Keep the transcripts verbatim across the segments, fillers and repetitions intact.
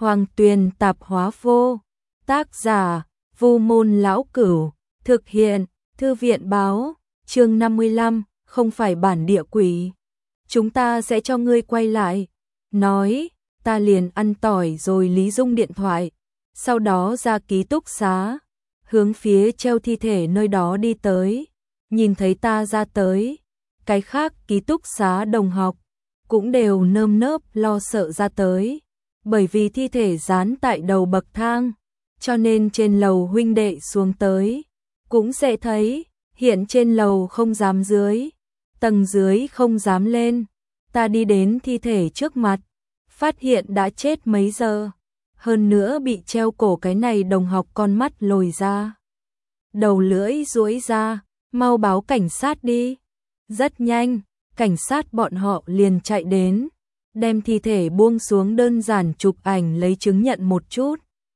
Hoàng Tuyền Tạp Hóa Vô. Tác giả: Vu Môn Lão Cửu. Thực hiện: Thư viện báo. Chương năm mươi lăm, không phải bản địa quỷ. Chúng ta sẽ cho ngươi quay lại. Nói, ta liền ăn tỏi rồi Lý Dung điện thoại. Sau đó ra ký túc xá, hướng phía treo thi thể nơi đó đi tới. Nhìn thấy ta ra tới, cái khác ký túc xá đồng học cũng đều nơm nớp lo sợ ra tới. Bởi vì thi thể dán tại đầu bậc thang, cho nên trên lầu huynh đệ xuống tới cũng sẽ thấy, hiện trên lầu không dám dưới, tầng dưới không dám lên. Ta đi đến thi thể trước mặt, phát hiện đã chết mấy giờ, hơn nữa bị treo cổ. Cái này đồng học con mắt lồi ra, đầu lưỡi duỗi ra, mau báo cảnh sát đi. Rất nhanh, cảnh sát bọn họ liền chạy đến, đem thi thể buông xuống, đơn giản chụp ảnh lấy chứng nhận một chút.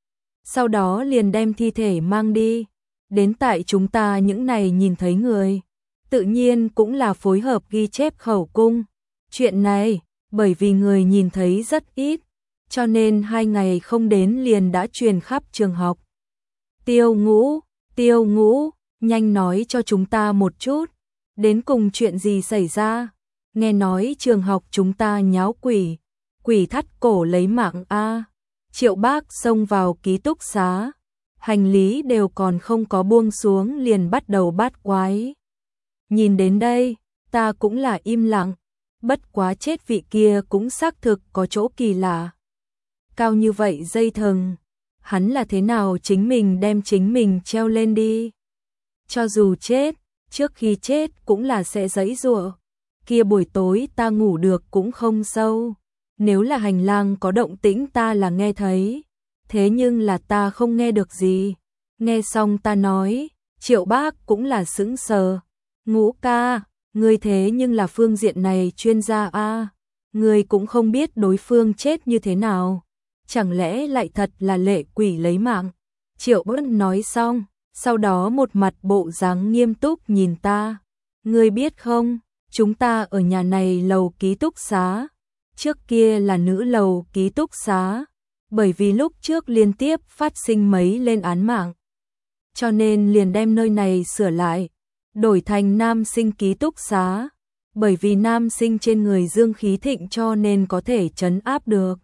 Sau đó liền đem thi thể mang đi. Đến tại chúng ta những này nhìn thấy người, tự nhiên cũng là phối hợp ghi chép khẩu cung. Chuyện này, bởi vì người nhìn thấy rất ít, cho nên hai ngày không đến liền đã truyền khắp trường học. Tiêu Ngũ, Tiêu Ngũ, nhanh nói cho chúng ta một chút, đến cùng chuyện gì xảy ra? Nghe nói trường học chúng ta nháo quỷ, quỷ thắt cổ lấy mạng a. Triệu Bác xông vào ký túc xá, hành lý đều còn không có buông xuống liền bắt đầu bát quái. Nhìn đến đây, ta cũng là im lặng, bất quá chết vị kia cũng xác thực có chỗ kỳ lạ. Cao như vậy dây thừng, hắn là thế nào chính mình đem chính mình treo lên đi? Cho dù chết, trước khi chết cũng là sẽ giãy giụa. Kia buổi tối ta ngủ được cũng không sâu, nếu là hành lang có động tĩnh ta là nghe thấy, thế nhưng là ta không nghe được gì. Nghe xong ta nói, Triệu Bác cũng là sững sờ. Ngũ ca, ngươi thế nhưng là phương diện này chuyên gia a, à, ngươi cũng không biết đối phương chết như thế nào, chẳng lẽ lại thật là lệ quỷ lấy mạng? Triệu Bác nói xong, sau đó một mặt bộ dáng nghiêm túc nhìn ta. Ngươi biết không, chúng ta ở nhà này lầu ký túc xá, trước kia là nữ lầu ký túc xá, bởi vì lúc trước liên tiếp phát sinh mấy lên án mạng, cho nên liền đem nơi này sửa lại, đổi thành nam sinh ký túc xá, bởi vì nam sinh trên người dương khí thịnh cho nên có thể trấn áp được.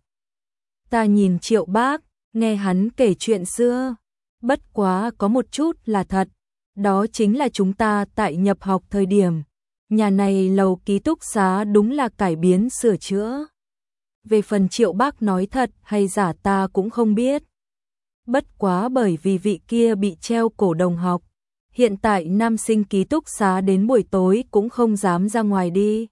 Ta nhìn Triệu Bác, nghe hắn kể chuyện xưa, bất quá có một chút là thật, đó chính là chúng ta tại nhập học thời điểm, nhà này lầu ký túc xá đúng là cải biến sửa chữa. Về phần Triệu Bác nói thật hay giả ta cũng không biết. Bất quá bởi vì vị kia bị treo cổ đồng học, hiện tại nam sinh ký túc xá đến buổi tối cũng không dám ra ngoài đi.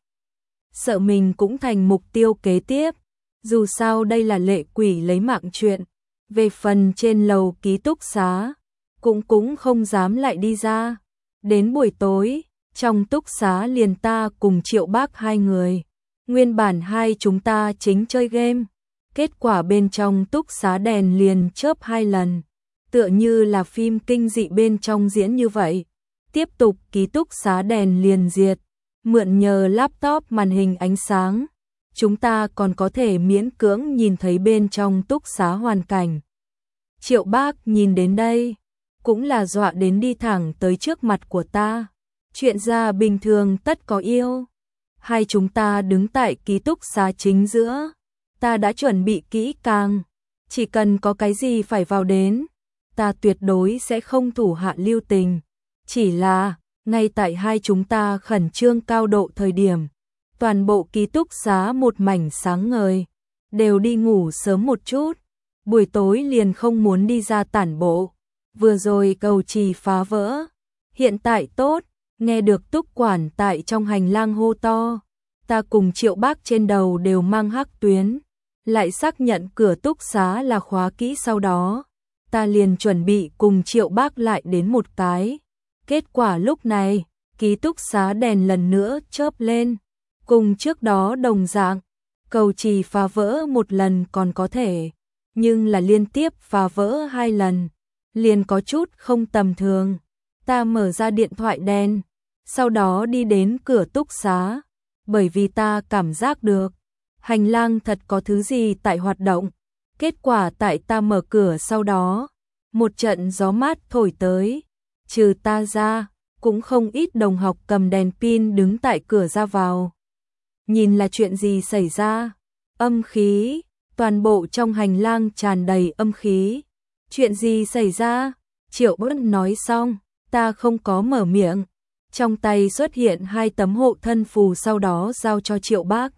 Sợ mình cũng thành mục tiêu kế tiếp, dù sao đây là lệ quỷ lấy mạng chuyện. Về phần trên lầu ký túc xá, cũng cũng không dám lại đi ra. Đến buổi tối, trong túc xá liền ta cùng Triệu Bác hai người. Nguyên bản hai chúng ta chính chơi game, kết quả bên trong túc xá đèn liền chớp hai lần, tựa như là phim kinh dị bên trong diễn như vậy. Tiếp tục ký túc xá đèn liền diệt, mượn nhờ laptop màn hình ánh sáng, chúng ta còn có thể miễn cưỡng nhìn thấy bên trong túc xá hoàn cảnh. Triệu Bác nhìn đến đây, cũng là dọa đến đi thẳng tới trước mặt của ta. Chuyện ra bình thường tất có yêu. Hai chúng ta đứng tại ký túc xá chính giữa, ta đã chuẩn bị kỹ càng, chỉ cần có cái gì phải vào đến, ta tuyệt đối sẽ không thủ hạ lưu tình. Chỉ là, ngay tại hai chúng ta khẩn trương cao độ thời điểm, toàn bộ ký túc xá một mảnh sáng ngời, đều đi ngủ sớm một chút, buổi tối liền không muốn đi ra tản bộ. Vừa rồi cầu trì phá vỡ, hiện tại tốt. Nghe được túc quản tại trong hành lang hô to, ta cùng Triệu Bác trên đầu đều mang hắc tuyến, lại xác nhận cửa túc xá là khóa kỹ. Sau đó, ta liền chuẩn bị cùng Triệu Bác lại đến một cái. Kết quả lúc này, ký túc xá đèn lần nữa chớp lên, cùng trước đó đồng dạng, cầu trì phá vỡ một lần còn có thể, nhưng là liên tiếp phá vỡ hai lần, liền có chút không tầm thường. Ta mở ra điện thoại đèn, sau đó đi đến cửa túc xá, bởi vì ta cảm giác được hành lang thật có thứ gì tại hoạt động. Kết quả tại ta mở cửa sau đó, một trận gió mát thổi tới, trừ ta ra, cũng không ít đồng học cầm đèn pin đứng tại cửa ra vào. Nhìn là chuyện gì xảy ra? Âm khí, toàn bộ trong hành lang tràn đầy âm khí. Chuyện gì xảy ra? Triệu Bất nói xong, ta không có mở miệng. Trong tay xuất hiện hai tấm hộ thân phù, sau đó giao cho Triệu Bác.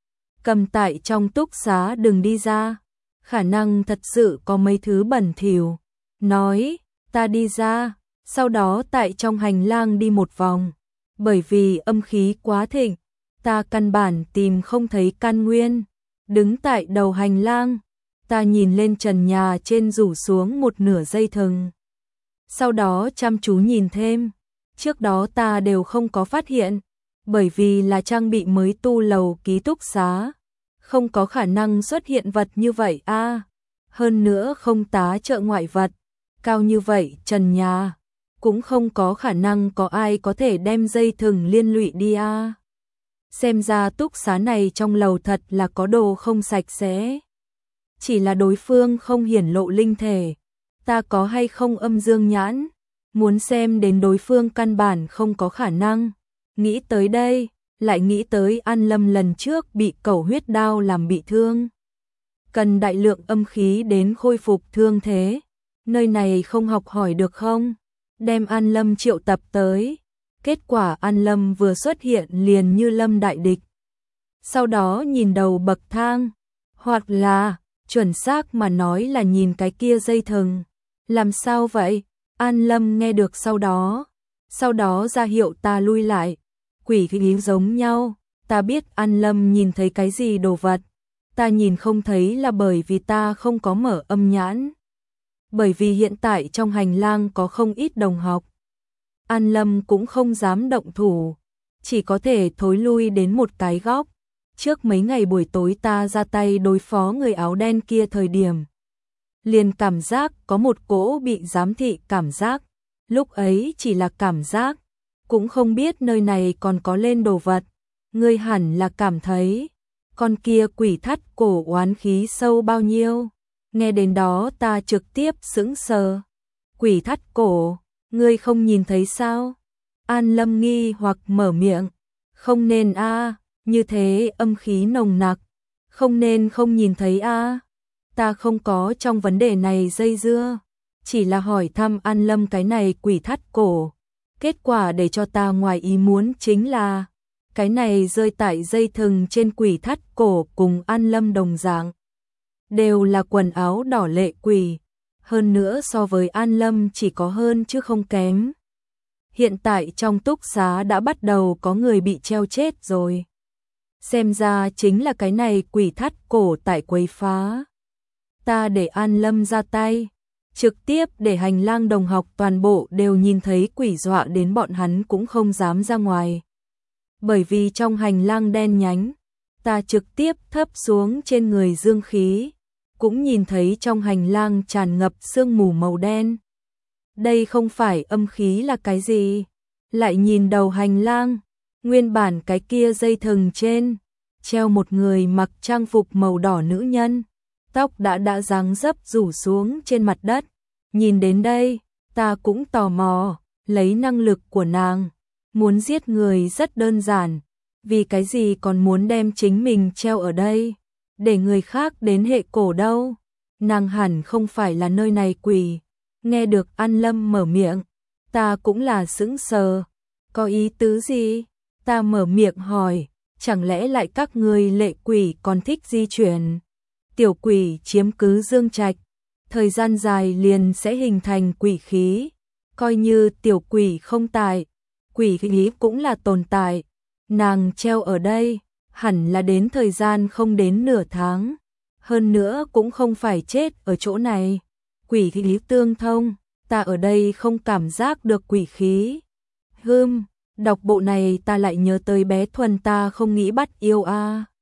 Cầm tại trong túc xá đừng đi ra. Khả năng thật sự có mấy thứ bẩn thỉu. Nói, ta đi ra, sau đó tại trong hành lang đi một vòng. Bởi vì âm khí quá thịnh, ta căn bản tìm không thấy căn nguyên. Đứng tại đầu hành lang, ta nhìn lên trần nhà trên rủ xuống một nửa dây thừng. Sau đó chăm chú nhìn thêm, trước đó ta đều không có phát hiện, bởi vì là trang bị mới tu lầu ký túc xá, không có khả năng xuất hiện vật như vậy a. À, hơn nữa không tá trợ ngoại vật, cao như vậy trần nhà, cũng không có khả năng có ai có thể đem dây thừng liên lụy đi a. À. Xem ra túc xá này trong lầu thật là có đồ không sạch sẽ. Chỉ là đối phương không hiển lộ linh thể, ta có hay không âm dương nhãn, muốn xem đến đối phương căn bản không có khả năng. Nghĩ tới đây, lại nghĩ tới An Lâm lần trước bị cẩu huyết đao làm bị thương. Cần đại lượng âm khí đến khôi phục thương thế. Nơi này không học hỏi được không? Đem An Lâm triệu tập tới. Kết quả An Lâm vừa xuất hiện liền như lâm đại địch. Sau đó nhìn đầu bậc thang, hoặc là, chuẩn xác mà nói là nhìn cái kia dây thừng. Làm sao vậy? An Lâm nghe được sau đó. Sau đó ra hiệu ta lui lại. Quỷ khí giống nhau, ta biết An Lâm nhìn thấy cái gì đồ vật. Ta nhìn không thấy là bởi vì ta không có mở âm nhãn. Bởi vì hiện tại trong hành lang có không ít đồng học. An Lâm cũng không dám động thủ, chỉ có thể thối lui đến một cái góc. Trước mấy ngày buổi tối ta ra tay đối phó người áo đen kia thời điểm, liền cảm giác có một cỗ bị giám thị cảm giác. Lúc ấy chỉ là cảm giác, cũng không biết nơi này còn có lên đồ vật. Ngươi hẳn là cảm thấy con kia quỷ thắt cổ oán khí sâu bao nhiêu. Nghe đến đó ta trực tiếp sững sờ. Quỷ thắt cổ, ngươi không nhìn thấy sao? An Lâm nghi hoặc mở miệng. Không nên a, à, như thế âm khí nồng nặc. Không nên không nhìn thấy a. À. Ta không có trong vấn đề này dây dưa. Chỉ là hỏi thăm An Lâm cái này quỷ thắt cổ. Kết quả để cho ta ngoài ý muốn chính là cái này rơi tại dây thừng trên quỷ thắt cổ cùng An Lâm đồng dạng. Đều là quần áo đỏ lệ quỷ. Hơn nữa so với An Lâm chỉ có hơn chứ không kém. Hiện tại trong túc xá đã bắt đầu có người bị treo chết rồi. Xem ra chính là cái này quỷ thắt cổ tại quấy phá. Ta để An Lâm ra tay, trực tiếp để hành lang đồng học toàn bộ đều nhìn thấy quỷ, dọa đến bọn hắn cũng không dám ra ngoài. Bởi vì trong hành lang đen nhánh, ta trực tiếp thấp xuống trên người dương khí, cũng nhìn thấy trong hành lang tràn ngập sương mù màu đen. Đây không phải âm khí là cái gì? Lại nhìn đầu hành lang, nguyên bản cái kia dây thừng trên treo một người mặc trang phục màu đỏ nữ nhân, tóc đã đã dáng dấp rủ xuống trên mặt đất. Nhìn đến đây, ta cũng tò mò, lấy năng lực của nàng, muốn giết người rất đơn giản, vì cái gì còn muốn đem chính mình treo ở đây, để người khác đến hệ cổ đâu? Nàng hẳn không phải là nơi này quỷ. Nghe được An Lâm mở miệng, ta cũng là sững sờ. Có ý tứ gì? Ta mở miệng hỏi, chẳng lẽ lại các ngươi lệ quỷ còn thích di chuyển? Tiểu quỷ chiếm cứ dương trạch, thời gian dài liền sẽ hình thành quỷ khí. Coi như tiểu quỷ không tại, quỷ khí cũng là tồn tại. Nàng treo ở đây, hẳn là đến thời gian không đến nửa tháng. Hơn nữa cũng không phải chết ở chỗ này. Quỷ khí tương thông, ta ở đây không cảm giác được quỷ khí. Hừm, đọc bộ này ta lại nhớ tới bé Thuần ta không nghĩ bắt yêu a. À.